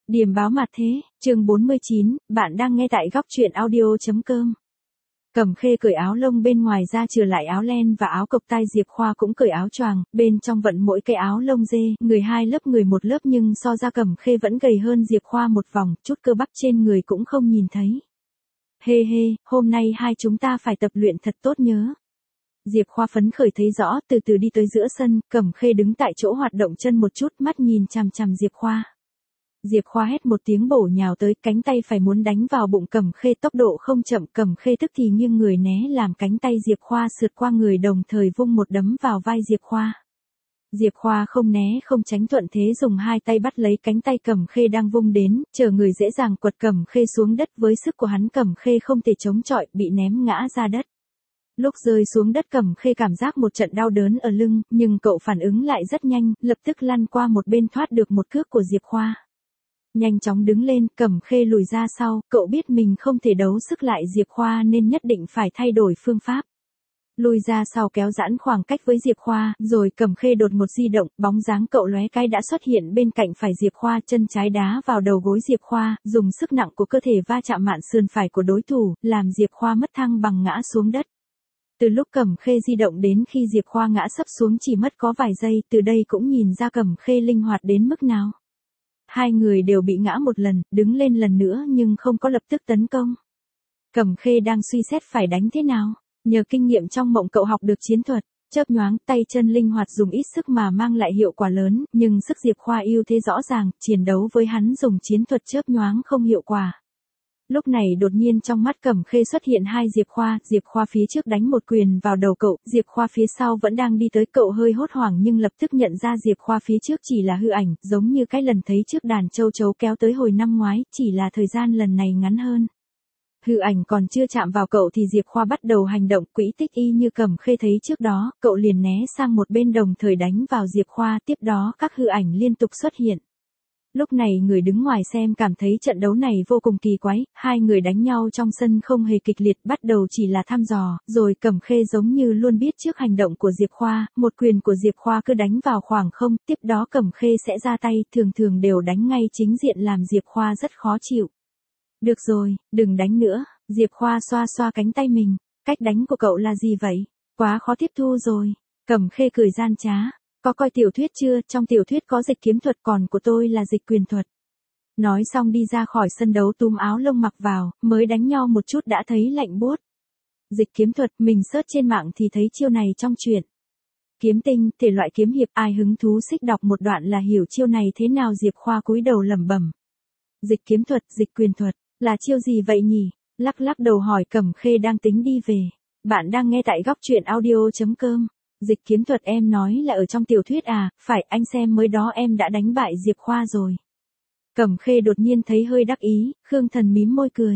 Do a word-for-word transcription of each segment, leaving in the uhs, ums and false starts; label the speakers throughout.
Speaker 1: Điềm báo mặt thế, chương bốn mươi chín, bạn đang nghe tại góc truyện audio chấm com. Cẩm Khê cởi áo lông bên ngoài ra chừa lại áo len và áo cộc tai, Diệp Khoa cũng cởi áo choàng, bên trong vận mỗi cái áo lông dê, người hai lớp người một lớp nhưng so ra Cẩm Khê vẫn gầy hơn Diệp Khoa một vòng, chút cơ bắp trên người cũng không nhìn thấy. Hê hê, hôm nay hai chúng ta phải tập luyện thật tốt nhớ. Diệp Khoa phấn khởi thấy rõ, từ từ đi tới giữa sân, Cẩm Khê đứng tại chỗ hoạt động chân một chút, mắt nhìn chằm chằm Diệp Khoa. Diệp Khoa hét một tiếng bổ nhào tới, cánh tay phải muốn đánh vào bụng Cẩm Khê, tốc độ không chậm, Cẩm Khê tức thì nghiêng người né làm cánh tay Diệp Khoa sượt qua người, đồng thời vung một đấm vào vai Diệp Khoa. Diệp Khoa không né không tránh, thuận thế dùng hai tay bắt lấy cánh tay Cẩm Khê đang vung đến, chờ người dễ dàng quật Cẩm Khê xuống đất, với sức của hắn Cẩm Khê không thể chống chọi, bị ném ngã ra đất. Lúc rơi xuống đất Cẩm Khê cảm giác một trận đau đớn ở lưng, nhưng cậu phản ứng lại rất nhanh, lập tức lăn qua một bên thoát được một cước của Diệp Khoa. Nhanh chóng đứng lên, Cẩm Khê lùi ra sau, cậu biết mình không thể đấu sức lại Diệp Khoa nên nhất định phải thay đổi phương pháp. Lùi ra sau kéo giãn khoảng cách với Diệp Khoa, rồi Cẩm Khê đột một di động, bóng dáng cậu lóe cái đã xuất hiện bên cạnh phải Diệp Khoa, chân trái đá vào đầu gối Diệp Khoa, dùng sức nặng của cơ thể va chạm mạn sườn phải của đối thủ, làm Diệp Khoa mất thăng bằng ngã xuống đất. Từ lúc Cẩm Khê di động đến khi Diệp Khoa ngã sấp xuống chỉ mất có vài giây, từ đây cũng nhìn ra Cẩm Khê linh hoạt đến mức nào. Hai người đều bị ngã một lần, đứng lên lần nữa nhưng không có lập tức tấn công. Cẩm Khê đang suy xét phải đánh thế nào, nhờ kinh nghiệm trong mộng cậu học được chiến thuật, chớp nhoáng, tay chân linh hoạt dùng ít sức mà mang lại hiệu quả lớn, nhưng sức Diệp Khoa ưu thế rõ ràng, chiến đấu với hắn dùng chiến thuật chớp nhoáng không hiệu quả. Lúc này đột nhiên trong mắt Cẩm Khê xuất hiện hai Diệp Khoa, Diệp Khoa phía trước đánh một quyền vào đầu cậu, Diệp Khoa phía sau vẫn đang đi tới, cậu hơi hốt hoảng nhưng lập tức nhận ra Diệp Khoa phía trước chỉ là hư ảnh, giống như cái lần thấy trước đàn châu chấu kéo tới hồi năm ngoái, chỉ là thời gian lần này ngắn hơn. Hư ảnh còn chưa chạm vào cậu thì Diệp Khoa bắt đầu hành động quỹ tích y như Cẩm Khê thấy trước đó, cậu liền né sang một bên đồng thời đánh vào Diệp Khoa, tiếp đó các hư ảnh liên tục xuất hiện. Lúc này người đứng ngoài xem cảm thấy trận đấu này vô cùng kỳ quái, hai người đánh nhau trong sân không hề kịch liệt, bắt đầu chỉ là thăm dò, rồi Cẩm Khê giống như luôn biết trước hành động của Diệp Khoa, một quyền của Diệp Khoa cứ đánh vào khoảng không, tiếp đó Cẩm Khê sẽ ra tay, thường thường đều đánh ngay chính diện làm Diệp Khoa rất khó chịu. Được rồi, đừng đánh nữa, Diệp Khoa xoa xoa cánh tay mình, cách đánh của cậu là gì vậy? Quá khó tiếp thu rồi. Cẩm Khê cười gian trá. Có coi tiểu thuyết chưa, trong tiểu thuyết có dịch kiếm thuật, còn của tôi là dịch quyền thuật. Nói xong đi ra khỏi sân đấu túm áo lông mặc vào, mới đánh nhau một chút đã thấy lạnh buốt. Dịch kiếm thuật, mình search trên mạng thì thấy chiêu này trong truyện. Kiếm tinh, thể loại kiếm hiệp, ai hứng thú xích đọc một đoạn là hiểu chiêu này thế nào. Diệp Khoa cúi đầu lẩm bẩm. Dịch kiếm thuật, dịch quyền thuật, là chiêu gì vậy nhỉ? Lắc lắc đầu hỏi Cẩm Khê đang tính đi về. Bạn đang nghe tại góc truyện audio chấm com. Dịch kiếm thuật em nói là ở trong tiểu thuyết à, phải, anh xem mới đó em đã đánh bại Diệp Khoa rồi. Cẩm Khê đột nhiên thấy hơi đắc ý, Khương Thần mím môi cười.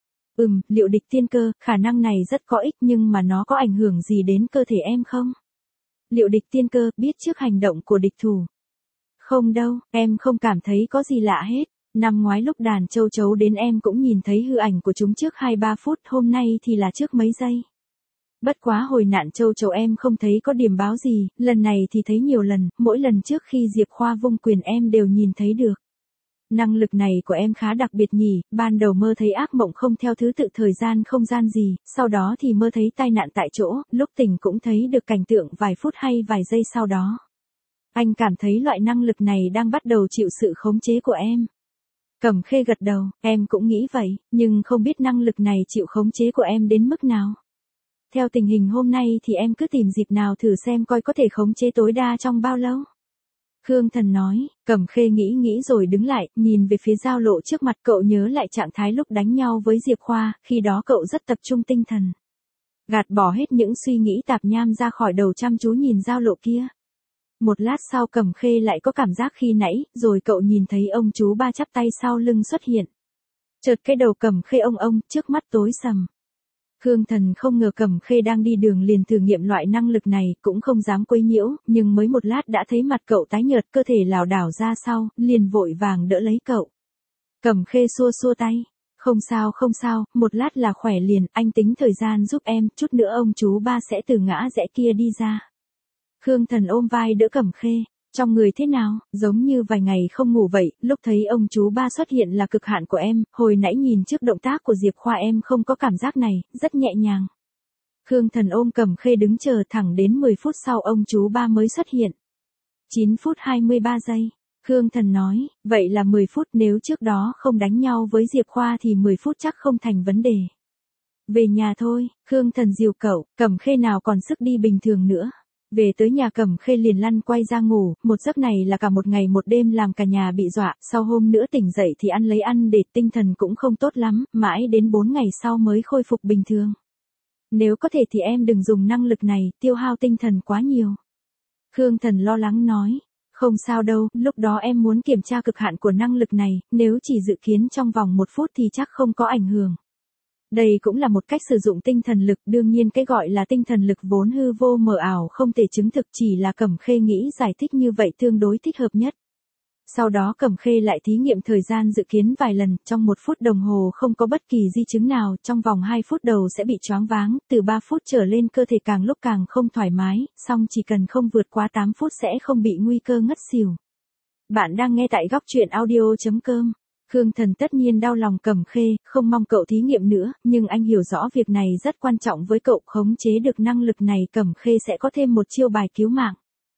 Speaker 1: Ừm, liệu địch tiên cơ, khả năng này rất có ích nhưng mà nó có ảnh hưởng gì đến cơ thể em không? Liệu địch tiên cơ, biết trước hành động của địch thủ. Không đâu, em không cảm thấy có gì lạ hết. Năm ngoái lúc đàn châu chấu đến em cũng nhìn thấy hư ảnh của chúng trước hai ba phút, hôm nay thì là trước mấy giây. Bất quá hồi nạn châu chấu em không thấy có điểm báo gì, lần này thì thấy nhiều lần, mỗi lần trước khi Diệp Khoa vung quyền em đều nhìn thấy được. Năng lực này của em khá đặc biệt nhỉ, ban đầu mơ thấy ác mộng không theo thứ tự thời gian không gian gì, sau đó thì mơ thấy tai nạn tại chỗ, lúc tỉnh cũng thấy được cảnh tượng vài phút hay vài giây sau đó. Anh cảm thấy loại năng lực này đang bắt đầu chịu sự khống chế của em. Cẩm Khê gật đầu, em cũng nghĩ vậy, nhưng không biết năng lực này chịu khống chế của em đến mức nào. Theo tình hình hôm nay thì em cứ tìm dịp nào thử xem coi có thể khống chế tối đa trong bao lâu. Khương Thần nói, Cẩm Khê nghĩ nghĩ rồi đứng lại, nhìn về phía giao lộ trước mặt, cậu nhớ lại trạng thái lúc đánh nhau với Diệp Khoa, khi đó cậu rất tập trung tinh thần. Gạt bỏ hết những suy nghĩ tạp nham ra khỏi đầu, chăm chú nhìn giao lộ kia. Một lát sau Cẩm Khê lại có cảm giác khi nãy, rồi cậu nhìn thấy ông chú ba chắp tay sau lưng xuất hiện. Chợt cái đầu Cẩm Khê ông ông, trước mắt tối sầm. Khương Thần không ngờ Cẩm Khê đang đi đường liền thử nghiệm loại năng lực này, cũng không dám quấy nhiễu, nhưng mới một lát đã thấy mặt cậu tái nhợt, cơ thể lảo đảo ra sau, liền vội vàng đỡ lấy cậu. Cẩm Khê xua xua tay, không sao không sao, một lát là khỏe liền, anh tính thời gian giúp em, chút nữa ông chú ba sẽ từ ngã rẽ kia đi ra. Khương Thần ôm vai đỡ Cẩm Khê, Trong người thế nào, giống như vài ngày không ngủ vậy, lúc thấy ông chú ba xuất hiện là cực hạn của em, hồi nãy nhìn trước động tác của Diệp Khoa em không có cảm giác này, rất nhẹ nhàng. Khương Thần ôm Cẩm Khê đứng chờ thẳng đến mười phút sau ông chú ba mới xuất hiện. chín phút hai mươi ba giây. Khương Thần nói, vậy là mười phút, nếu trước đó không đánh nhau với Diệp Khoa thì mười phút chắc không thành vấn đề. Về nhà thôi, Khương Thần dìu cậu, Cẩm Khê nào còn sức đi bình thường nữa. Về tới nhà Cẩm Khê liền lăn quay ra ngủ, một giấc này là cả một ngày một đêm làm cả nhà bị dọa, sau hôm nữa tỉnh dậy thì ăn lấy ăn để tinh thần cũng không tốt lắm, mãi đến bốn ngày sau mới khôi phục bình thường. Nếu có thể thì em đừng dùng năng lực này, tiêu hao tinh thần quá nhiều. Khương Thần lo lắng nói, không sao đâu, lúc đó em muốn kiểm tra cực hạn của năng lực này, nếu chỉ dự kiến trong vòng một phút thì chắc không có ảnh hưởng. Đây cũng là một cách sử dụng tinh thần lực, đương nhiên cái gọi là tinh thần lực vốn hư vô mờ ảo không thể chứng thực, chỉ là Cẩm Khê nghĩ giải thích như vậy tương đối thích hợp nhất. Sau đó Cẩm Khê lại thí nghiệm thời gian dự kiến vài lần, trong một phút đồng hồ không có bất kỳ di chứng nào, trong vòng hai phút đầu sẽ bị choáng váng, từ ba phút trở lên cơ thể càng lúc càng không thoải mái, song chỉ cần không vượt quá tám phút sẽ không bị nguy cơ ngất xỉu. Bạn đang nghe tại góc truyện audio chấm com. Khương Thần tất nhiên đau lòng Cẩm Khê, không mong cậu thí nghiệm nữa, nhưng anh hiểu rõ việc này rất quan trọng với cậu, khống chế được năng lực này Cẩm Khê sẽ có thêm một chiêu bài cứu mạng.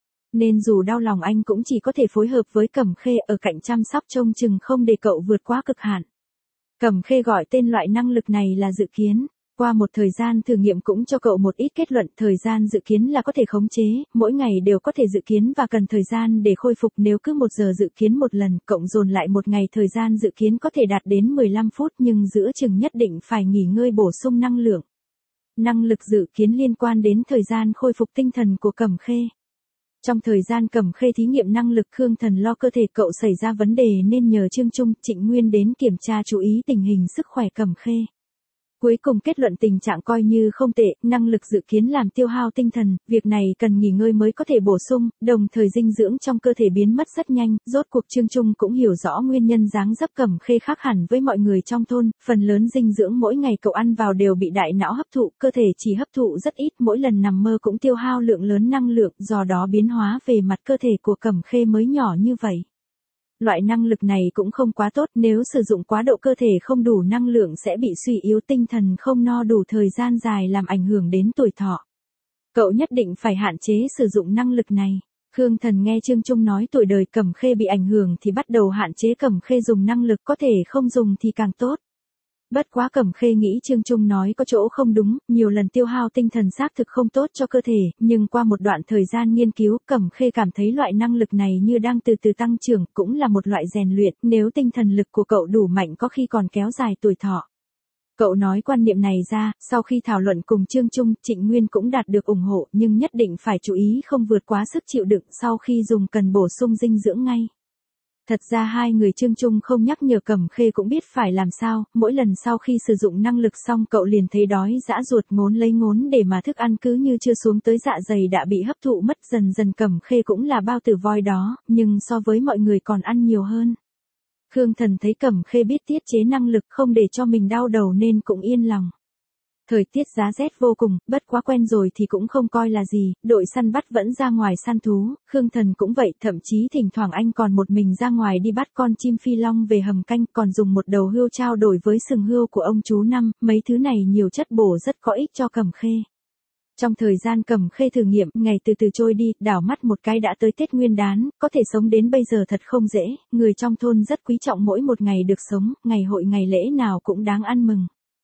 Speaker 1: Nên dù đau lòng anh cũng chỉ có thể phối hợp với Cẩm Khê ở cạnh chăm sóc trông chừng không để cậu vượt quá cực hạn. Cẩm Khê gọi tên loại năng lực này là dự kiến. Qua một thời gian thử nghiệm cũng cho cậu một ít kết luận, thời gian dự kiến là có thể khống chế, mỗi ngày đều có thể dự kiến và cần thời gian để khôi phục, nếu cứ một giờ dự kiến một lần, cộng dồn lại một ngày thời gian dự kiến có thể đạt đến mười lăm phút, nhưng giữa chừng nhất định phải nghỉ ngơi bổ sung năng lượng. Năng lực dự kiến liên quan đến thời gian khôi phục tinh thần của Cẩm Khê. Trong thời gian Cẩm Khê thí nghiệm năng lực, Khương Thần lo cơ thể cậu xảy ra vấn đề nên nhờ Trương Trung, Trịnh Nguyên đến kiểm tra chú ý tình hình sức khỏe Cẩm Khê. Cuối cùng kết luận tình trạng coi như không tệ, năng lực dự kiến làm tiêu hao tinh thần, việc này cần nghỉ ngơi mới có thể bổ sung, đồng thời dinh dưỡng trong cơ thể biến mất rất nhanh, rốt cuộc Trương Trung cũng hiểu rõ nguyên nhân dáng dấp Cẩm Khê khác hẳn với mọi người trong thôn, phần lớn dinh dưỡng mỗi ngày cậu ăn vào đều bị đại não hấp thụ, cơ thể chỉ hấp thụ rất ít, mỗi lần nằm mơ cũng tiêu hao lượng lớn năng lượng, do đó biến hóa về mặt cơ thể của Cẩm Khê mới nhỏ như vậy. Loại năng lực này cũng không quá tốt, nếu sử dụng quá độ cơ thể không đủ năng lượng sẽ bị suy yếu, tinh thần không no đủ thời gian dài làm ảnh hưởng đến tuổi thọ. Cậu nhất định phải hạn chế sử dụng năng lực này. Khương Thần nghe Trương Trung nói tuổi đời Cẩm Khê bị ảnh hưởng thì bắt đầu hạn chế Cẩm Khê dùng năng lực, có thể không dùng thì càng tốt. Bất quá Cẩm Khê nghĩ Trương Trung nói có chỗ không đúng, nhiều lần tiêu hao tinh thần xác thực không tốt cho cơ thể, nhưng qua một đoạn thời gian nghiên cứu, Cẩm Khê cảm thấy loại năng lực này như đang từ từ tăng trưởng, cũng là một loại rèn luyện, nếu tinh thần lực của cậu đủ mạnh có khi còn kéo dài tuổi thọ. Cậu nói quan niệm này ra, sau khi thảo luận cùng Trương Trung, Trịnh Nguyên cũng đạt được ủng hộ, nhưng nhất định phải chú ý không vượt quá sức chịu đựng, sau khi dùng cần bổ sung dinh dưỡng ngay. Thật ra hai người Trương Trung không nhắc nhở Cẩm Khê cũng biết phải làm sao, mỗi lần sau khi sử dụng năng lực xong cậu liền thấy đói dã ruột, ngốn lấy ngốn để mà thức ăn cứ như chưa xuống tới dạ dày đã bị hấp thụ mất, dần dần Cẩm Khê cũng là bao tử voi đó, nhưng so với mọi người còn ăn nhiều hơn. Khương Thần thấy Cẩm Khê biết tiết chế năng lực không để cho mình đau đầu nên cũng yên lòng. Thời tiết giá rét vô cùng, bất quá quen rồi thì cũng không coi là gì, đội săn bắt vẫn ra ngoài săn thú, Khương Thần cũng vậy, thậm chí thỉnh thoảng anh còn một mình ra ngoài đi bắt con chim phi long về hầm canh, còn dùng một đầu hươu trao đổi với sừng hươu của ông chú Năm, mấy thứ này nhiều chất bổ rất có ích cho Cẩm Khê. Trong thời gian Cẩm Khê thử nghiệm, ngày từ từ trôi đi, đảo mắt một cái đã tới Tết Nguyên Đán, có thể sống đến bây giờ thật không dễ, người trong thôn rất quý trọng mỗi một ngày được sống, ngày hội ngày lễ nào cũng đáng ăn mừng.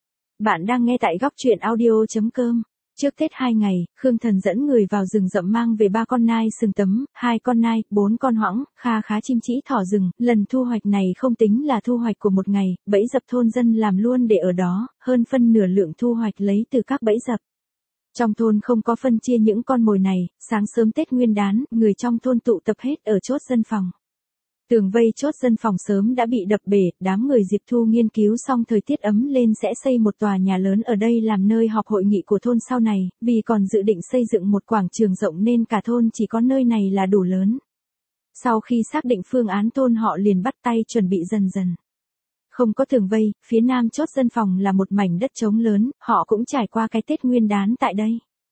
Speaker 1: Bạn đang nghe tại góc truyện audio chấm com. Trước Tết hai ngày, Khương Thần dẫn người vào rừng rậm mang về ba con nai sừng tấm, hai con nai, bốn con hoãng, kha khá chim trĩ thỏ rừng, lần thu hoạch này không tính là thu hoạch của một ngày, bẫy dập thôn dân làm luôn để ở đó, hơn phân nửa lượng thu hoạch lấy từ các bẫy dập. Trong thôn không có phân chia những con mồi này, sáng sớm Tết Nguyên Đán, người trong thôn tụ tập hết ở chốt dân phòng. Tường vây chốt dân phòng sớm đã bị đập bể, đám người Diệp Thu nghiên cứu xong thời tiết ấm lên sẽ xây một tòa nhà lớn ở đây làm nơi họp hội nghị của thôn sau này, vì còn dự định xây dựng một quảng trường rộng nên cả thôn chỉ có nơi này là đủ lớn. Sau khi xác định phương án thôn họ liền bắt tay chuẩn bị dần dần. Không có tường vây, phía nam chốt dân phòng là một mảnh đất trống lớn, họ cũng trải qua cái Tết Nguyên Đán tại đây.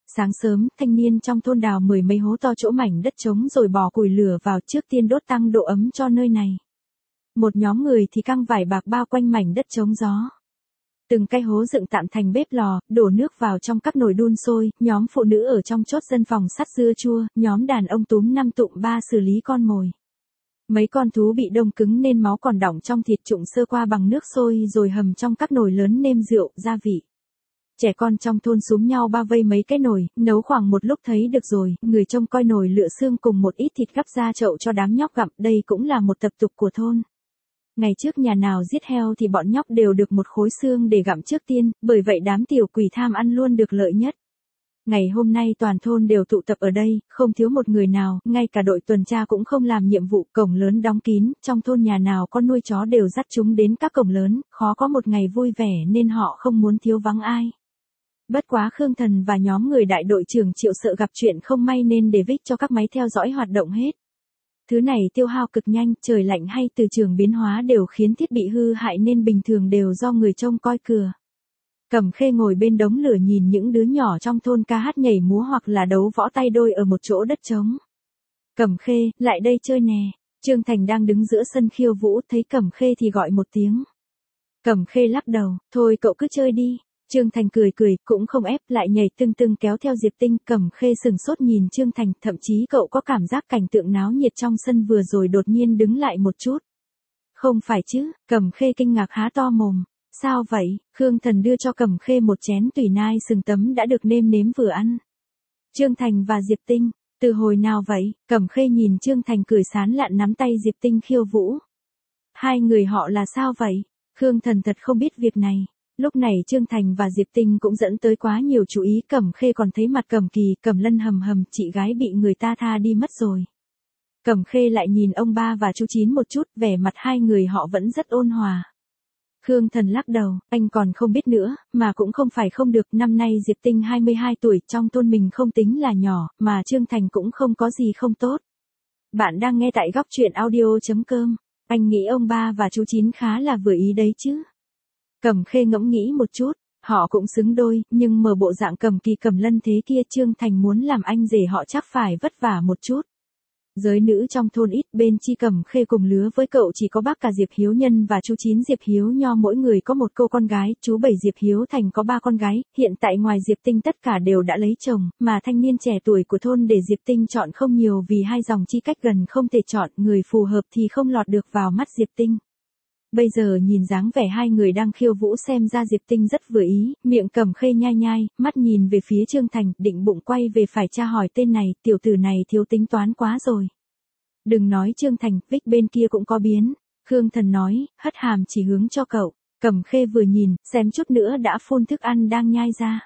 Speaker 1: Sáng sớm, thanh niên trong thôn đào mười mấy hố to chỗ mảnh đất trống rồi bỏ củi lửa vào, trước tiên đốt tăng độ ấm cho nơi này. Một nhóm người thì căng vải bạc bao quanh mảnh đất trống gió. Từng cái hố dựng tạm thành bếp lò, đổ nước vào trong các nồi đun sôi, nhóm phụ nữ ở trong chốt dân phòng sắt dưa chua, nhóm đàn ông túm năm tụm ba xử lý con mồi. Mấy con thú bị đông cứng nên máu còn đọng trong thịt trụng sơ qua bằng nước sôi rồi hầm trong các nồi lớn nêm rượu, gia vị. Trẻ con trong thôn xúm nhau bao vây mấy cái nồi, nấu khoảng một lúc thấy được rồi, người trông coi nồi lựa xương cùng một ít thịt gắp ra chậu cho đám nhóc gặm, đây cũng là một tập tục của thôn. Ngày trước nhà nào giết heo thì bọn nhóc đều được một khối xương để gặm trước tiên, bởi vậy đám tiểu quỷ tham ăn luôn được lợi nhất. Ngày hôm nay toàn thôn đều tụ tập ở đây, không thiếu một người nào, ngay cả đội tuần tra cũng không làm nhiệm vụ, cổng lớn đóng kín, trong thôn nhà nào có nuôi chó đều dắt chúng đến các cổng lớn, khó có một ngày vui vẻ nên họ không muốn thiếu vắng ai. Bất quá Khương Thần và nhóm người đại đội trưởng Triệu sợ gặp chuyện không may nên để Vic cho các máy theo dõi hoạt động hết. Thứ này tiêu hao cực nhanh, trời lạnh hay từ trường biến hóa đều khiến thiết bị hư hại nên bình thường đều do người trông coi cừa. Cẩm Khê ngồi bên đống lửa nhìn những đứa nhỏ trong thôn ca hát nhảy múa hoặc là đấu võ tay đôi ở một chỗ đất trống. Cẩm Khê, lại đây chơi nè. Trương Thành đang đứng giữa sân khiêu vũ, thấy Cẩm Khê thì gọi một tiếng. Cẩm Khê lắc đầu, thôi cậu cứ chơi đi. Trương Thành cười cười, cũng không ép, lại nhảy tưng tưng kéo theo Diệp Tinh. Cẩm Khê sừng sốt nhìn Trương Thành, thậm chí cậu có cảm giác cảnh tượng náo nhiệt trong sân vừa rồi đột nhiên đứng lại một chút. Không phải chứ, Cẩm Khê kinh ngạc há to mồm. Sao vậy? Khương Thần đưa cho Cẩm Khê một chén tùy nai sừng tấm đã được nêm nếm vừa ăn. Trương Thành và Diệp Tinh, từ hồi nào vậy? Cẩm Khê nhìn Trương Thành cười sán lạn nắm tay Diệp Tinh khiêu vũ. Hai người họ là sao vậy? Khương Thần thật không biết việc này. Lúc này Trương Thành và Diệp Tinh cũng dẫn tới quá nhiều chú ý, Cẩm Khê còn thấy mặt Cẩm Kỳ, Cẩm Lân hầm hầm, chị gái bị người ta tha đi mất rồi. Cẩm Khê lại nhìn ông ba và chú Chín một chút, vẻ mặt hai người họ vẫn rất ôn hòa. Khương Thần lắc đầu, anh còn không biết nữa, mà cũng không phải không được, năm nay Diệp Tinh hai mươi hai tuổi, trong thôn mình không tính là nhỏ, mà Trương Thành cũng không có gì không tốt. Bạn đang nghe tại góc truyện audio chấm com, anh nghĩ ông ba và chú Chín khá là vừa ý đấy chứ. Cẩm Khê ngẫm nghĩ một chút, họ cũng xứng đôi, nhưng mở bộ dạng Cẩm Kỳ Cẩm Lân thế kia Trương Thành muốn làm anh rể họ chắc phải vất vả một chút. Giới nữ trong thôn ít, bên Chi Cẩm Khê cùng lứa với cậu chỉ có bác cả Diệp Hiếu Nhân và chú Chín Diệp Hiếu Nho, mỗi người có một cô con gái, chú Bảy Diệp Hiếu Thành có ba con gái, hiện tại ngoài Diệp Tinh tất cả đều đã lấy chồng, mà thanh niên trẻ tuổi của thôn để Diệp Tinh chọn không nhiều vì hai dòng chi cách gần không thể chọn, người phù hợp thì không lọt được vào mắt Diệp Tinh. Bây giờ nhìn dáng vẻ hai người đang khiêu vũ xem ra Diệp Tinh rất vừa ý, miệng Cẩm Khê nhai nhai, mắt nhìn về phía Trương Thành, định bụng quay về phải tra hỏi tên này, tiểu tử này thiếu tính toán quá rồi. Đừng nói Trương Thành, Vic bên kia cũng có biến. Khương Thần nói, hất hàm chỉ hướng cho cậu. Cẩm Khê vừa nhìn, xem chút nữa đã phun thức ăn đang nhai ra.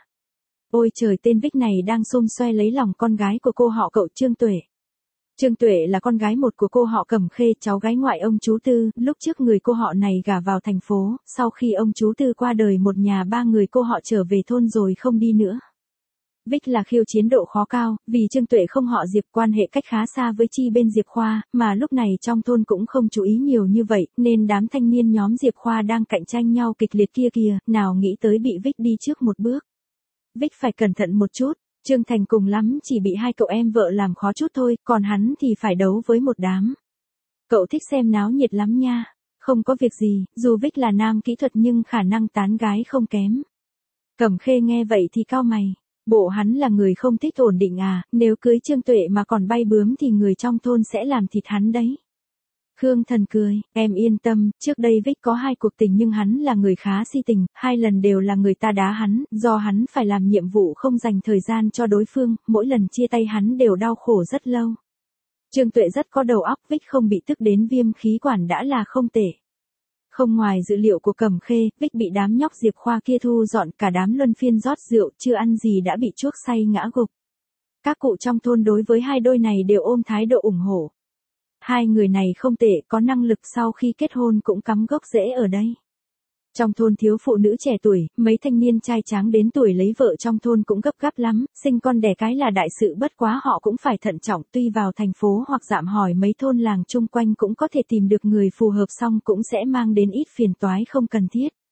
Speaker 1: Ôi trời, tên Vic này đang xôm xoe lấy lòng con gái của cô họ cậu Trương Tuệ. Trương Tuệ là con gái một của cô họ Cẩm Khê, cháu gái ngoại ông chú Tư, lúc trước người cô họ này gả vào thành phố, sau khi ông chú Tư qua đời một nhà ba người cô họ trở về thôn rồi không đi nữa. Vic là khiêu chiến độ khó cao, vì Trương Tuệ không họ Diệp, quan hệ cách khá xa với Chi bên Diệp Khoa, mà lúc này trong thôn cũng không chú ý nhiều như vậy, nên đám thanh niên nhóm Diệp Khoa đang cạnh tranh nhau kịch liệt kia kìa, nào nghĩ tới bị Vic đi trước một bước. Vic phải cẩn thận một chút, Trương Thành cùng lắm chỉ bị hai cậu em vợ làm khó chút thôi, còn hắn thì phải đấu với một đám. Cậu thích xem náo nhiệt lắm nha. Không có việc gì, dù Vic là nam kỹ thuật nhưng khả năng tán gái không kém. Cẩm Khê nghe vậy thì cau mày. Bộ hắn là người không thích ổn định à, nếu cưới Trương Tuệ mà còn bay bướm thì người trong thôn sẽ làm thịt hắn đấy. Khương Thần cười, em yên tâm, trước đây Vic có hai cuộc tình nhưng hắn là người khá si tình, hai lần đều là người ta đá hắn, do hắn phải làm nhiệm vụ không dành thời gian cho đối phương, mỗi lần chia tay hắn đều đau khổ rất lâu. Trương Tuệ rất có đầu óc, Vic không bị tức đến viêm khí quản đã là không tệ. Không ngoài dự liệu của Cẩm Khê, Vic bị đám nhóc Diệp Khoa kia thu dọn, cả đám luân phiên rót rượu, chưa ăn gì đã bị chuốc say ngã gục. Các cụ trong thôn đối với hai đôi này đều ôm thái độ ủng hộ. Hai người này không tệ, có năng lực, sau khi kết hôn cũng cắm gốc rễ ở đây. Trong thôn thiếu phụ nữ trẻ tuổi, mấy thanh niên trai tráng đến tuổi lấy vợ trong thôn cũng gấp gáp lắm, sinh con đẻ cái là đại sự, bất quá họ cũng phải thận trọng, tuy vào thành phố hoặc dạm hỏi mấy thôn làng chung quanh cũng có thể tìm được người phù hợp, xong cũng sẽ mang đến ít phiền toái không cần thiết.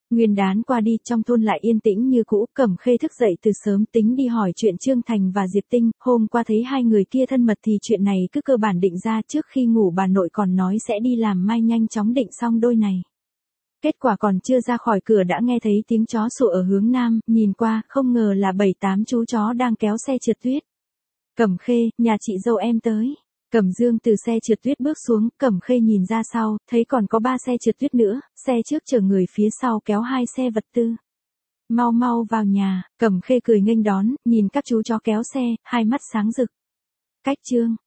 Speaker 1: Nguyên đán qua đi, trong thôn lại yên tĩnh như cũ, Cẩm Khê thức dậy từ sớm tính đi hỏi chuyện Trương Thành và Diệp Tinh, hôm qua thấy hai người kia thân mật thì chuyện này cứ cơ bản định ra, trước khi ngủ bà nội còn nói sẽ đi làm mai nhanh chóng định xong đôi này. Kết quả còn chưa ra khỏi cửa đã nghe thấy tiếng chó sủa ở hướng nam, nhìn qua, không ngờ là bảy tám chú chó đang kéo xe trượt tuyết. Cẩm Khê, nhà chị dâu em tới. Cẩm Dương từ xe trượt tuyết bước xuống, Cẩm Khê nhìn ra sau, thấy còn có ba xe trượt tuyết nữa, xe trước chở người phía sau kéo hai xe vật tư. Mau mau vào nhà, Cẩm Khê cười nghênh đón, nhìn các chú chó kéo xe, hai mắt sáng rực. Cách Trương